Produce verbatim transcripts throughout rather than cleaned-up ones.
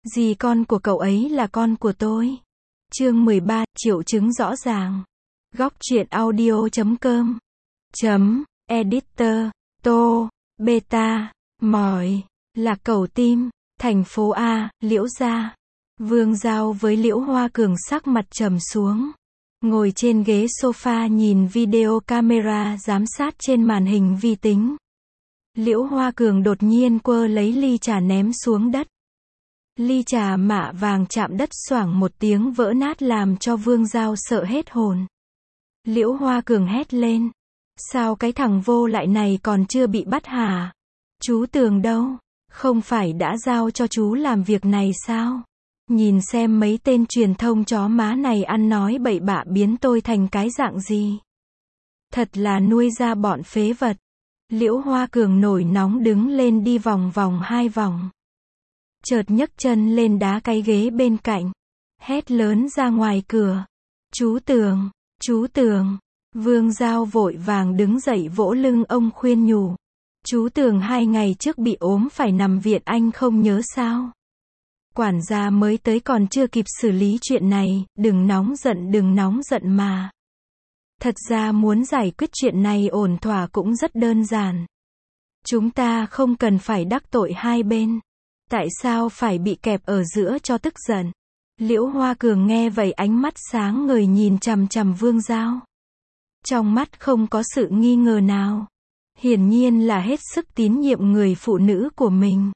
Dì con của cậu ấy là con của tôi. Chương mười ba, triệu chứng rõ ràng. Góc truyện audio chấm com. Chấm, editor, tô, beta, mỏi, Lạc Cầu Tim, thành phố A, Liễu Gia. Vương Giao với Liễu Hoa Cường sắc mặt trầm xuống. Ngồi trên ghế sofa nhìn video camera giám sát trên màn hình vi tính. Liễu Hoa Cường đột nhiên quơ lấy ly trà ném xuống đất. Ly trà mạ vàng chạm đất xoảng một tiếng vỡ nát làm cho Vương Giao sợ hết hồn. Liễu Hoa Cường hét lên. Sao cái thằng vô lại này còn chưa bị bắt hả? Chú Tường đâu? Không phải đã giao cho chú làm việc này sao? Nhìn xem mấy tên truyền thông chó má này ăn nói bậy bạ biến tôi thành cái dạng gì. Thật là nuôi ra bọn phế vật. Liễu Hoa Cường nổi nóng đứng lên đi vòng vòng hai vòng. Chợt nhấc chân lên đá cái ghế bên cạnh. Hét lớn ra ngoài cửa. Chú Tường, chú Tường. Vương Giao vội vàng đứng dậy vỗ lưng ông khuyên nhủ. Chú Tường hai ngày trước bị ốm phải nằm viện anh không nhớ sao? Quản gia mới tới còn chưa kịp xử lý chuyện này, đừng nóng giận đừng nóng giận mà. Thật ra muốn giải quyết chuyện này ổn thỏa cũng rất đơn giản. Chúng ta không cần phải đắc tội hai bên. Tại sao phải bị kẹp ở giữa cho tức giận? Liễu Hoa Cường nghe vậy ánh mắt sáng ngời nhìn chằm chằm Vương Giao. Trong mắt không có sự nghi ngờ nào. Hiển nhiên là hết sức tín nhiệm người phụ nữ của mình.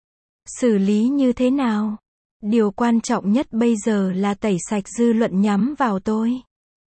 Xử lý như thế nào? Điều quan trọng nhất bây giờ là tẩy sạch dư luận nhắm vào tôi.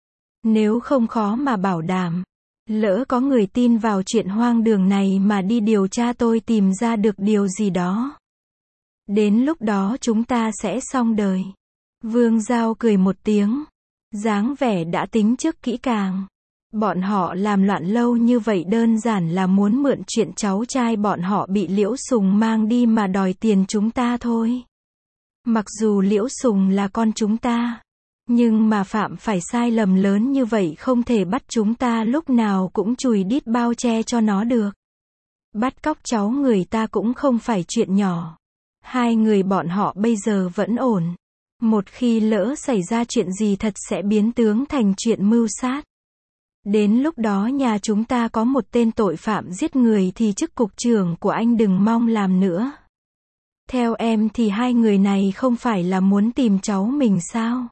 Nếu không khó mà bảo đảm. Lỡ có người tin vào chuyện hoang đường này mà đi điều tra tôi tìm ra được điều gì đó. Đến lúc đó chúng ta sẽ xong đời. Vương Giao cười một tiếng. Dáng vẻ đã tính trước kỹ càng. Bọn họ làm loạn lâu như vậy đơn giản là muốn mượn chuyện cháu trai bọn họ bị Liễu Sùng mang đi mà đòi tiền chúng ta thôi. Mặc dù Liễu Sùng là con chúng ta, nhưng mà phạm phải sai lầm lớn như vậy không thể bắt chúng ta lúc nào cũng chùi đít bao che cho nó được. Bắt cóc cháu người ta cũng không phải chuyện nhỏ. Hai người bọn họ bây giờ vẫn ổn. Một khi lỡ xảy ra chuyện gì thật sẽ biến tướng thành chuyện mưu sát. Đến lúc đó nhà chúng ta có một tên tội phạm giết người thì chức cục trưởng của anh đừng mong làm nữa. Theo em thì hai người này không phải là muốn tìm cháu mình sao?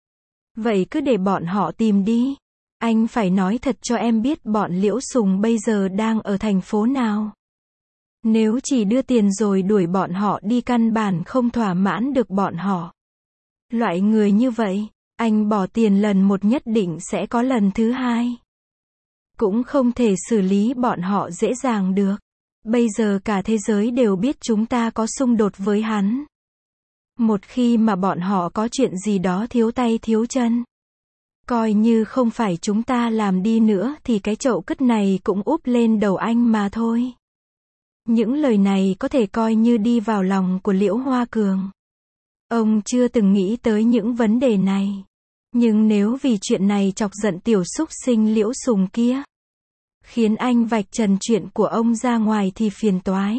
Vậy cứ để bọn họ tìm đi. Anh phải nói thật cho em biết bọn Liễu Sùng bây giờ đang ở thành phố nào. Nếu chỉ đưa tiền rồi đuổi bọn họ đi căn bản không thỏa mãn được bọn họ. Loại người như vậy, anh bỏ tiền lần một nhất định sẽ có lần thứ hai. Cũng không thể xử lý bọn họ dễ dàng được. Bây giờ cả thế giới đều biết chúng ta có xung đột với hắn. Một khi mà bọn họ có chuyện gì đó thiếu tay thiếu chân, coi như không phải chúng ta làm đi nữa thì cái chậu cứt này cũng úp lên đầu anh mà thôi. Những lời này có thể coi như đi vào lòng của Liễu Hoa Cường. Ông chưa từng nghĩ tới những vấn đề này. Nhưng nếu vì chuyện này chọc giận tiểu súc sinh Liễu Sùng kia, khiến anh vạch trần chuyện của ông ra ngoài thì phiền toái.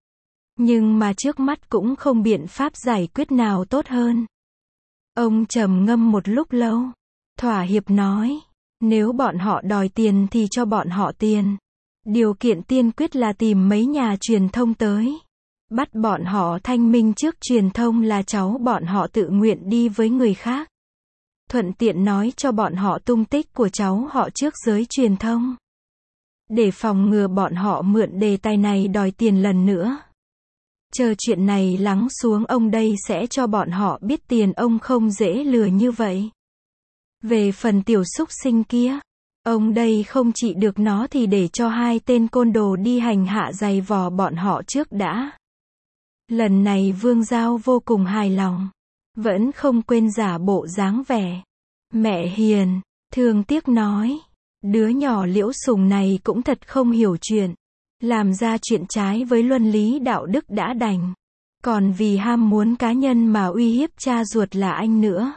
Nhưng mà trước mắt cũng không biện pháp giải quyết nào tốt hơn. Ông trầm ngâm một lúc lâu, thỏa hiệp nói, nếu bọn họ đòi tiền thì cho bọn họ tiền. Điều kiện tiên quyết là tìm mấy nhà truyền thông tới. Bắt bọn họ thanh minh trước truyền thông là cháu bọn họ tự nguyện đi với người khác. Thuận tiện nói cho bọn họ tung tích của cháu họ trước giới truyền thông. Để phòng ngừa bọn họ mượn đề tài này đòi tiền lần nữa. Chờ chuyện này lắng xuống ông đây sẽ cho bọn họ biết tiền ông không dễ lừa như vậy. Về phần tiểu súc sinh kia, ông đây không trị được nó thì để cho hai tên côn đồ đi hành hạ giày vò bọn họ trước đã. Lần này Vương Giao vô cùng hài lòng. Vẫn không quên giả bộ dáng vẻ. Mẹ hiền, thương tiếc nói. Đứa nhỏ Liễu Sùng này cũng thật không hiểu chuyện. Làm ra chuyện trái với luân lý đạo đức đã đành. Còn vì ham muốn cá nhân mà uy hiếp cha ruột là anh nữa.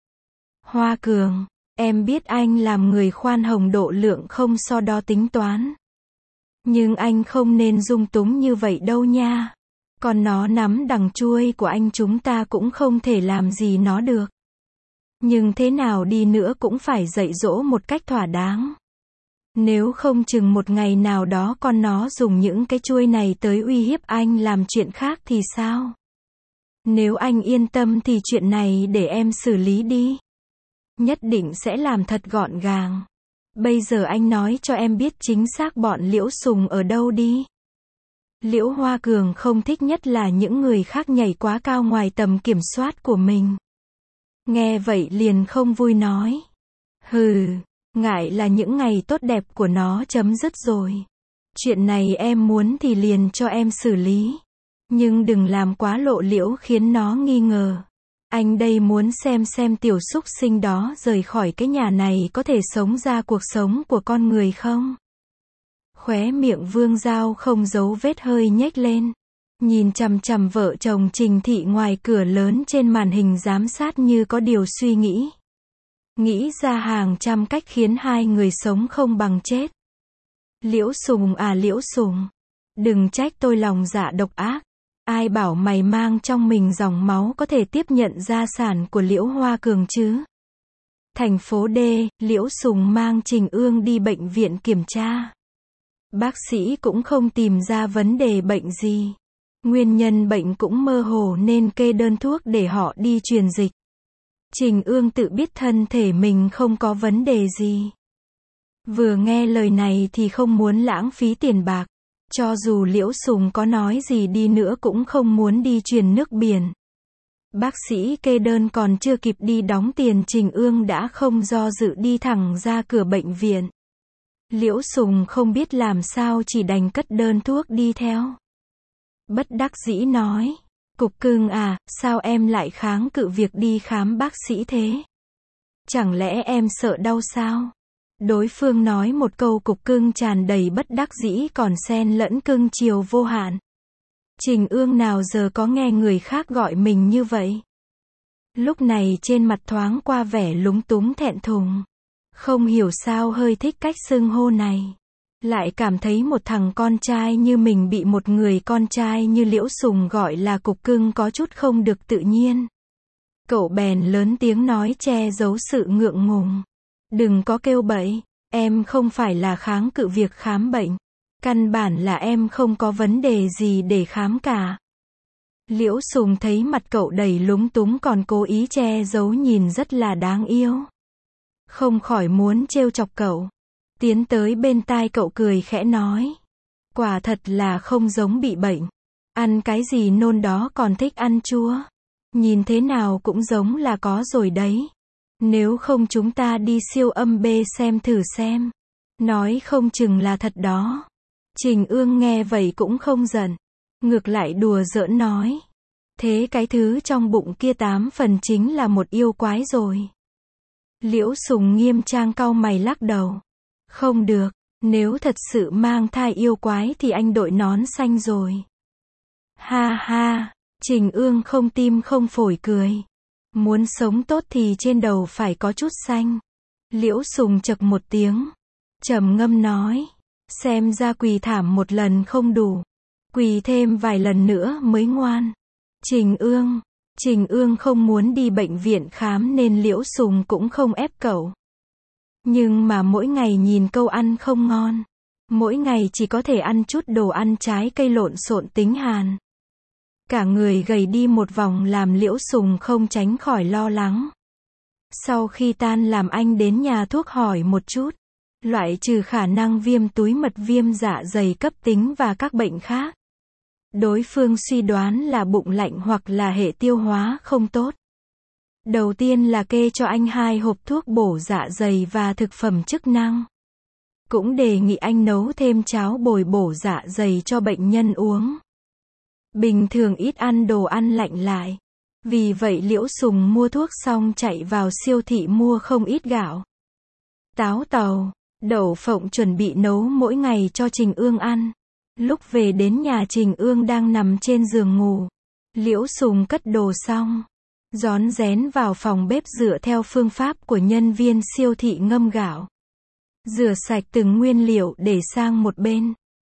Hoa Cường, em biết anh làm người khoan hồng độ lượng không so đo tính toán. Nhưng anh không nên dung túng như vậy đâu nha. Còn nó nắm đằng chuôi của anh chúng ta cũng không thể làm gì nó được. Nhưng thế nào đi nữa cũng phải dạy dỗ một cách thỏa đáng. Nếu không chừng một ngày nào đó con nó dùng những cái chuôi này tới uy hiếp anh làm chuyện khác thì sao? Nếu anh yên tâm thì chuyện này để em xử lý đi. Nhất định sẽ làm thật gọn gàng. Bây giờ anh nói cho em biết chính xác bọn Liễu Sùng ở đâu đi. Liễu Hoa Cường không thích nhất là những người khác nhảy quá cao ngoài tầm kiểm soát của mình. Nghe vậy liền không vui nói. Hừ, ngại là những ngày tốt đẹp của nó chấm dứt rồi. Chuyện này em muốn thì liền cho em xử lý. Nhưng đừng làm quá lộ liễu khiến nó nghi ngờ. Anh đây muốn xem xem tiểu súc sinh đó rời khỏi cái nhà này có thể sống ra cuộc sống của con người không? Khóe miệng Vương Giao không giấu vết hơi nhếch lên. Nhìn chằm chằm vợ chồng Trình Thị ngoài cửa lớn trên màn hình giám sát như có điều suy nghĩ. Nghĩ ra hàng trăm cách khiến hai người sống không bằng chết. Liễu Sùng à Liễu Sùng, đừng trách tôi lòng dạ độc ác. Ai bảo mày mang trong mình dòng máu có thể tiếp nhận gia sản của Liễu Hoa Cường chứ? Thành phố D, Liễu Sùng mang Trình Ương đi bệnh viện kiểm tra. Bác sĩ cũng không tìm ra vấn đề bệnh gì. Nguyên nhân bệnh cũng mơ hồ nên kê đơn thuốc để họ đi truyền dịch. Trình Ương tự biết thân thể mình không có vấn đề gì. Vừa nghe lời này thì không muốn lãng phí tiền bạc. Cho dù Liễu Sùng có nói gì đi nữa cũng không muốn đi truyền nước biển. Bác sĩ kê đơn còn chưa kịp đi đóng tiền Trình Ương đã không do dự đi thẳng ra cửa bệnh viện. Liễu Sùng không biết làm sao chỉ đành cất đơn thuốc đi theo. Bất đắc dĩ nói. Cục cưng à, sao em lại kháng cự việc đi khám bác sĩ thế? Chẳng lẽ em sợ đau sao? Đối phương nói một câu cục cưng tràn đầy bất đắc dĩ còn xen lẫn cưng chiều vô hạn. Trình Ương nào giờ có nghe người khác gọi mình như vậy? Lúc này trên mặt thoáng qua vẻ lúng túng thẹn thùng. Không hiểu sao hơi thích cách xưng hô này. Lại cảm thấy một thằng con trai như mình bị một người con trai như Liễu Sùng gọi là cục cưng có chút không được tự nhiên. Cậu bèn lớn tiếng nói che giấu sự ngượng ngùng. Đừng có kêu bậy, em không phải là kháng cự việc khám bệnh. Căn bản là em không có vấn đề gì để khám cả. Liễu Sùng thấy mặt cậu đầy lúng túng còn cố ý che giấu nhìn rất là đáng yêu. Không khỏi muốn trêu chọc cậu. Tiến tới bên tai cậu cười khẽ nói. Quả thật là không giống bị bệnh. Ăn cái gì nôn đó còn thích ăn chua. Nhìn thế nào cũng giống là có rồi đấy. Nếu không chúng ta đi siêu âm B xem thử xem. Nói không chừng là thật đó. Trình Ương nghe vậy cũng không giận. Ngược lại đùa giỡn nói. Thế cái thứ trong bụng kia tám phần chính là một yêu quái rồi. Liễu Sùng nghiêm trang cau mày lắc đầu. Không được, nếu thật sự mang thai yêu quái thì anh đội nón xanh rồi. Ha ha, Trình Ương không tim không phổi cười. Muốn sống tốt thì trên đầu phải có chút xanh. Liễu Sùng chậc một tiếng. Trầm ngâm nói. Xem ra quỳ thảm một lần không đủ. Quỳ thêm vài lần nữa mới ngoan. Trình Ương. Trình Ương không muốn đi bệnh viện khám nên Liễu Sùng cũng không ép cậu. Nhưng mà mỗi ngày nhìn câu ăn không ngon. Mỗi ngày chỉ có thể ăn chút đồ ăn trái cây lộn xộn tính hàn. Cả người gầy đi một vòng làm Liễu Sùng không tránh khỏi lo lắng. Sau khi tan làm anh đến nhà thuốc hỏi một chút. Loại trừ khả năng viêm túi mật viêm dạ dày cấp tính và các bệnh khác. Đối phương suy đoán là bụng lạnh hoặc là hệ tiêu hóa không tốt. Đầu tiên là kê cho anh hai hộp thuốc bổ dạ dày và thực phẩm chức năng. Cũng đề nghị anh nấu thêm cháo bồi bổ dạ dày cho bệnh nhân uống. Bình thường ít ăn đồ ăn lạnh lại. Vì vậy Liễu Sùng mua thuốc xong chạy vào siêu thị mua không ít gạo, táo tàu, đậu phộng chuẩn bị nấu mỗi ngày cho Trình Ương ăn. Lúc về đến nhà Trình Ương đang nằm trên giường ngủ. Liễu Sùng cất đồ xong, rón rén vào phòng bếp dựa theo phương pháp của nhân viên siêu thị ngâm gạo. Rửa sạch từng nguyên liệu để sang một bên.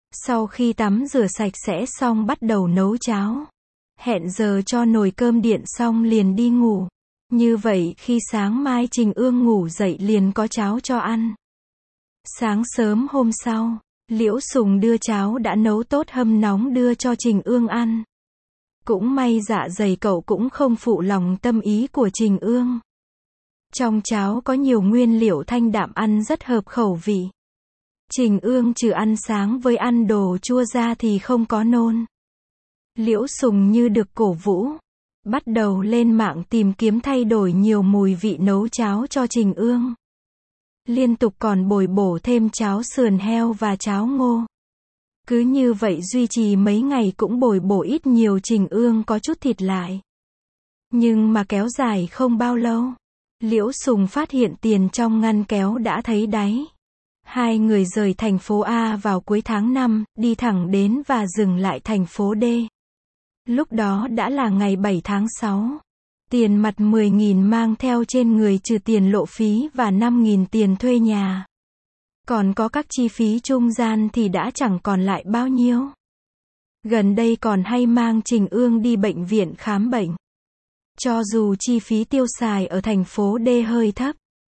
Sau khi tắm rửa sạch sẽ xong bắt đầu nấu cháo. Hẹn giờ cho nồi cơm điện xong liền đi ngủ. Như vậy khi sáng mai Trình Ương ngủ dậy liền có cháo cho ăn. Sáng sớm hôm sau, Liễu Sùng đưa cháo đã nấu tốt hâm nóng đưa cho Trình Ương ăn. Cũng may dạ dày cậu cũng không phụ lòng tâm ý của Trình Ương. Trong cháo có nhiều nguyên liệu thanh đạm ăn rất hợp khẩu vị. Trình Ương trừ ăn sáng với ăn đồ chua ra thì không có nôn. Liễu Sùng như được cổ vũ, bắt đầu lên mạng tìm kiếm thay đổi nhiều mùi vị nấu cháo cho Trình Ương. Liên tục còn bồi bổ thêm cháo sườn heo và cháo ngô. Cứ như vậy duy trì mấy ngày cũng bồi bổ ít nhiều Trình Ương có chút thịt lại. Nhưng mà kéo dài không bao lâu, Liễu Sùng phát hiện tiền trong ngăn kéo đã thấy đáy. Hai người rời thành phố A vào cuối tháng năm, đi thẳng đến và dừng lại thành phố D. Lúc đó đã là ngày bảy tháng sáu. Tiền mặt mười nghìn mang theo trên người trừ tiền lộ phí và năm nghìn tiền thuê nhà. Còn có các chi phí trung gian thì đã chẳng còn lại bao nhiêu. Gần đây còn hay mang Trình Ương đi bệnh viện khám bệnh. Cho dù chi phí tiêu xài ở thành phố D hơi thấp.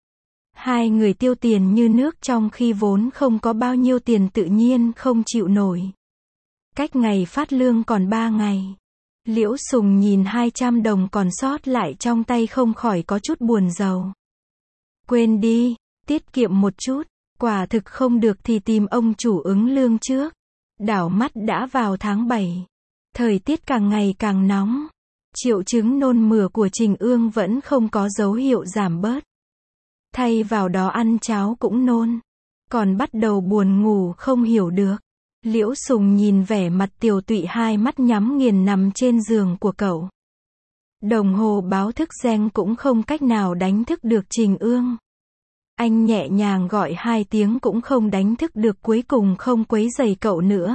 Hai người tiêu tiền như nước trong khi vốn không có bao nhiêu tiền tự nhiên không chịu nổi. Cách ngày phát lương còn ba ngày. Liễu Sùng nhìn hai trăm đồng còn sót lại trong tay không khỏi có chút buồn rầu. Quên đi, tiết kiệm một chút, quả thực không được thì tìm ông chủ ứng lương trước. Đảo mắt đã vào tháng bảy. Thời tiết càng ngày càng nóng. Triệu chứng nôn mửa của Trình Ương vẫn không có dấu hiệu giảm bớt. Thay vào đó ăn cháo cũng nôn. Còn bắt đầu buồn ngủ không hiểu được. Liễu Sùng nhìn vẻ mặt tiều tụy hai mắt nhắm nghiền nằm trên giường của cậu. Đồng hồ báo thức reng cũng không cách nào đánh thức được Trình Ương. Anh nhẹ nhàng gọi hai tiếng cũng không đánh thức được, cuối cùng không quấy rầy cậu nữa.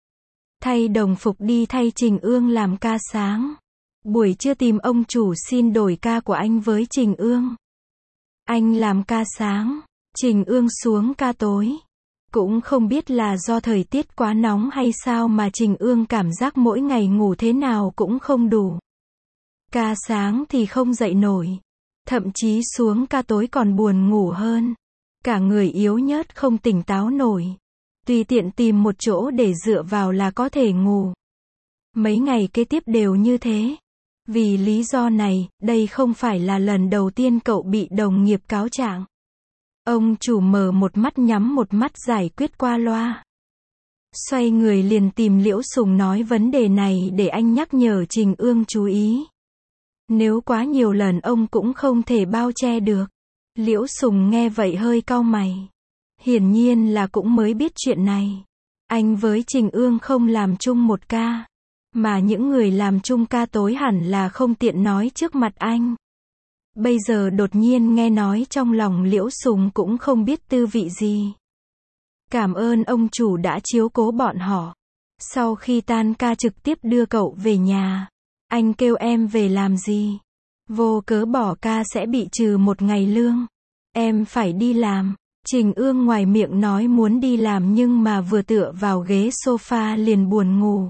Thay đồng phục đi thay Trình Ương làm ca sáng. Buổi trưa tìm ông chủ xin đổi ca của anh với Trình Ương. Anh làm ca sáng, Trình Ương xuống ca tối. Cũng không biết là do thời tiết quá nóng hay sao mà Trình Ương cảm giác mỗi ngày ngủ thế nào cũng không đủ. Ca sáng thì không dậy nổi. Thậm chí xuống ca tối còn buồn ngủ hơn. Cả người yếu nhớt không tỉnh táo nổi. Tùy tiện tìm một chỗ để dựa vào là có thể ngủ. Mấy ngày kế tiếp đều như thế. Vì lý do này, đây không phải là lần đầu tiên cậu bị đồng nghiệp cáo trạng. Ông chủ mở một mắt nhắm một mắt giải quyết qua loa. Xoay người liền tìm Liễu Sùng nói vấn đề này để anh nhắc nhở Trình Ương chú ý. Nếu quá nhiều lần ông cũng không thể bao che được. Liễu Sùng nghe vậy hơi cau mày. Hiển nhiên là cũng mới biết chuyện này. Anh với Trình Ương không làm chung một ca. Mà những người làm chung ca tối hẳn là không tiện nói trước mặt anh. Bây giờ đột nhiên nghe nói trong lòng Liễu Sùng cũng không biết tư vị gì. Cảm ơn ông chủ đã chiếu cố bọn họ. Sau khi tan ca trực tiếp đưa cậu về nhà. Anh kêu em về làm gì? Vô cớ bỏ ca sẽ bị trừ một ngày lương. Em phải đi làm. Trình Ương ngoài miệng nói muốn đi làm nhưng mà vừa tựa vào ghế sofa liền buồn ngủ.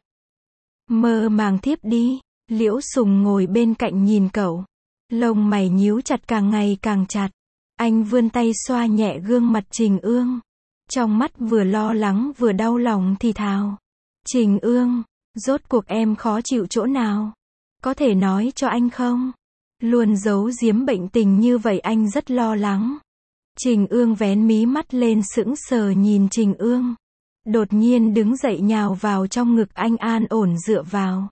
Mơ màng thiếp đi. Liễu Sùng ngồi bên cạnh nhìn cậu. Lông mày nhíu chặt càng ngày càng chặt. Anh vươn tay xoa nhẹ gương mặt Trình Ương. Trong mắt vừa lo lắng vừa đau lòng thì thào. Trình Ương, rốt cuộc em khó chịu chỗ nào? Có thể nói cho anh không? Luôn giấu giếm bệnh tình như vậy anh rất lo lắng. Trình Ương vén mí mắt lên sững sờ nhìn Trình Ương. Đột nhiên đứng dậy nhào vào trong ngực anh an ổn dựa vào.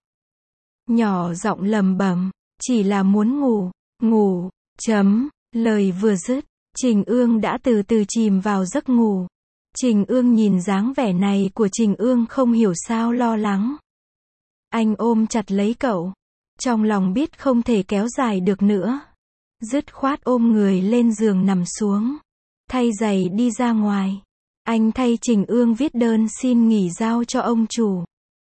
Nhỏ giọng lầm bầm. Chỉ là muốn ngủ, ngủ, chấm, lời vừa dứt, Trình Ương đã từ từ chìm vào giấc ngủ. Trình Ương nhìn dáng vẻ này của Trình Ương không hiểu sao lo lắng. Anh ôm chặt lấy cậu. Trong lòng biết không thể kéo dài được nữa. Dứt khoát ôm người lên giường nằm xuống. Thay giày đi ra ngoài. Anh thay Trình Ương viết đơn xin nghỉ giao cho ông chủ.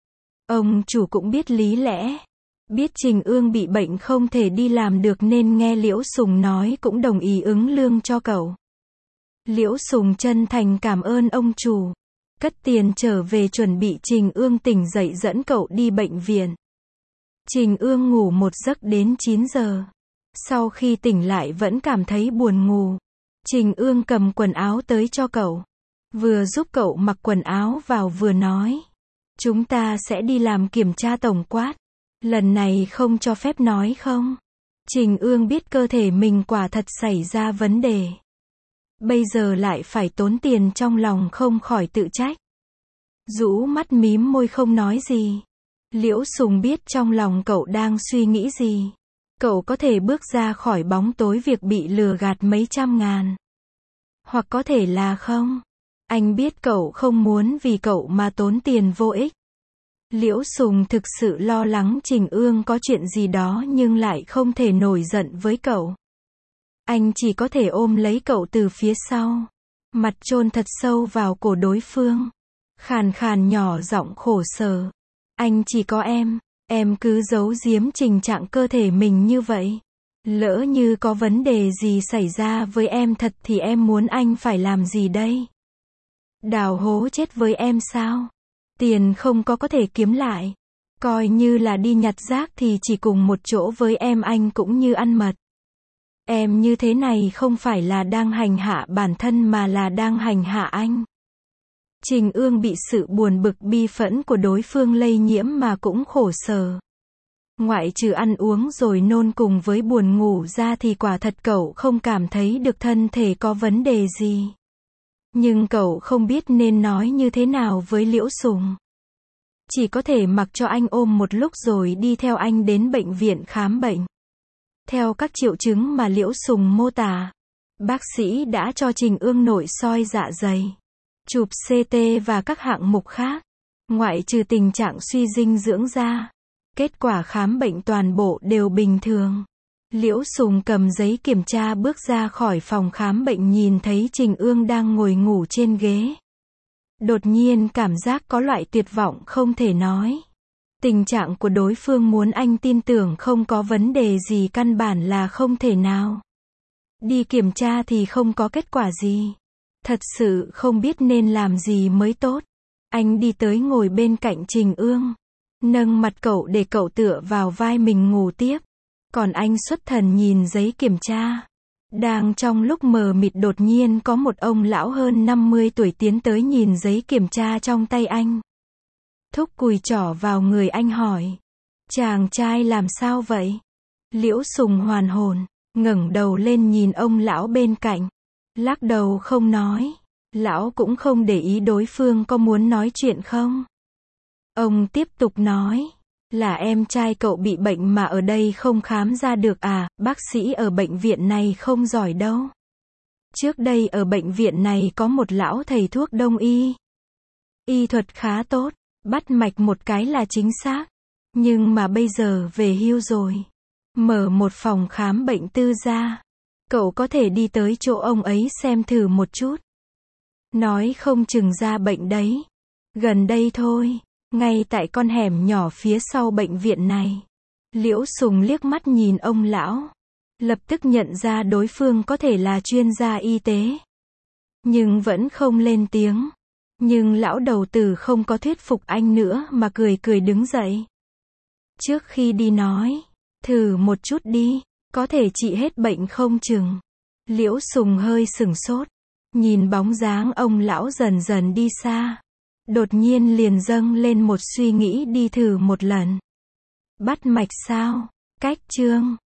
Ông chủ cũng biết lý lẽ. Biết Trình Ương bị bệnh không thể đi làm được nên nghe Liễu Sùng nói cũng đồng ý ứng lương cho cậu. Liễu Sùng chân thành cảm ơn ông chủ. Cất tiền trở về chuẩn bị Trình Ương tỉnh dậy dẫn cậu đi bệnh viện. Trình Ương ngủ một giấc đến chín giờ. Sau khi tỉnh lại vẫn cảm thấy buồn ngủ. Trình Ương cầm quần áo tới cho cậu. Vừa giúp cậu mặc quần áo vào vừa nói. Chúng ta sẽ đi làm kiểm tra tổng quát. Lần này không cho phép nói không? Trình Ương biết cơ thể mình quả thật xảy ra vấn đề. Bây giờ lại phải tốn tiền, trong lòng không khỏi tự trách. Rũ mắt mím môi không nói gì. Liễu Sùng biết trong lòng cậu đang suy nghĩ gì. Cậu có thể bước ra khỏi bóng tối việc bị lừa gạt mấy trăm ngàn. Hoặc có thể là không. Anh biết cậu không muốn vì cậu mà tốn tiền vô ích. Liễu Sùng thực sự lo lắng Trình Ương có chuyện gì đó nhưng lại không thể nổi giận với cậu. Anh chỉ có thể ôm lấy cậu từ phía sau. Mặt chôn thật sâu vào cổ đối phương. Khàn khàn nhỏ giọng khổ sở. Anh chỉ có em. Em cứ giấu giếm tình trạng cơ thể mình như vậy. Lỡ như có vấn đề gì xảy ra với em thật thì em muốn anh phải làm gì đây? Đào hố chết với em sao? Tiền không có có thể kiếm lại. Coi như là đi nhặt rác thì chỉ cùng một chỗ với em anh cũng như ăn mật. Em như thế này không phải là đang hành hạ bản thân mà là đang hành hạ anh. Trình Ương bị sự buồn bực bi phẫn của đối phương lây nhiễm mà cũng khổ sở. Ngoại trừ ăn uống rồi nôn cùng với buồn ngủ ra thì quả thật cậu không cảm thấy được thân thể có vấn đề gì. Nhưng cậu không biết nên nói như thế nào với Liễu Sùng. Chỉ có thể mặc cho anh ôm một lúc rồi đi theo anh đến bệnh viện khám bệnh. Theo các triệu chứng mà Liễu Sùng mô tả, bác sĩ đã cho Trình Ương nội soi dạ dày, chụp xê tê và các hạng mục khác. Ngoại trừ tình trạng suy dinh dưỡng ra, kết quả khám bệnh toàn bộ đều bình thường. Liễu Sùng cầm giấy kiểm tra bước ra khỏi phòng khám bệnh, nhìn thấy Trình Ương đang ngồi ngủ trên ghế. Đột nhiên cảm giác có loại tuyệt vọng không thể nói. Tình trạng của đối phương muốn anh tin tưởng không có vấn đề gì căn bản là không thể nào. Đi kiểm tra thì không có kết quả gì. Thật sự không biết nên làm gì mới tốt. Anh đi tới ngồi bên cạnh Trình Ương. Nâng mặt cậu để cậu tựa vào vai mình ngủ tiếp. Còn anh xuất thần nhìn giấy kiểm tra. Đang trong lúc mờ mịt đột nhiên có một ông lão hơn năm mươi tuổi tiến tới nhìn giấy kiểm tra trong tay anh. Thúc cùi trỏ vào người anh hỏi. Chàng trai làm sao vậy? Liễu Sùng hoàn hồn, ngẩng đầu lên nhìn ông lão bên cạnh. Lắc đầu không nói. Lão cũng không để ý đối phương có muốn nói chuyện không. Ông tiếp tục nói. Là em trai cậu bị bệnh mà ở đây không khám ra được à, bác sĩ ở bệnh viện này không giỏi đâu. Trước đây ở bệnh viện này có một lão thầy thuốc đông y. Y thuật khá tốt, bắt mạch một cái là chính xác. Nhưng mà bây giờ về hưu rồi. Mở một phòng khám bệnh tư ra. Cậu có thể đi tới chỗ ông ấy xem thử một chút. Nói không chừng ra bệnh đấy. Gần đây thôi. Ngay tại con hẻm nhỏ phía sau bệnh viện này. Liễu Sùng liếc mắt nhìn ông lão. Lập tức nhận ra đối phương có thể là chuyên gia y tế. Nhưng vẫn không lên tiếng. Nhưng lão đầu tử không có thuyết phục anh nữa mà cười cười đứng dậy. Trước khi đi nói. Thử một chút đi. Có thể trị hết bệnh không chừng. Liễu Sùng hơi sửng sốt. Nhìn bóng dáng ông lão dần dần đi xa. Đột nhiên liền dâng lên một suy nghĩ đi thử một lần. Bắt mạch sao? Cách chương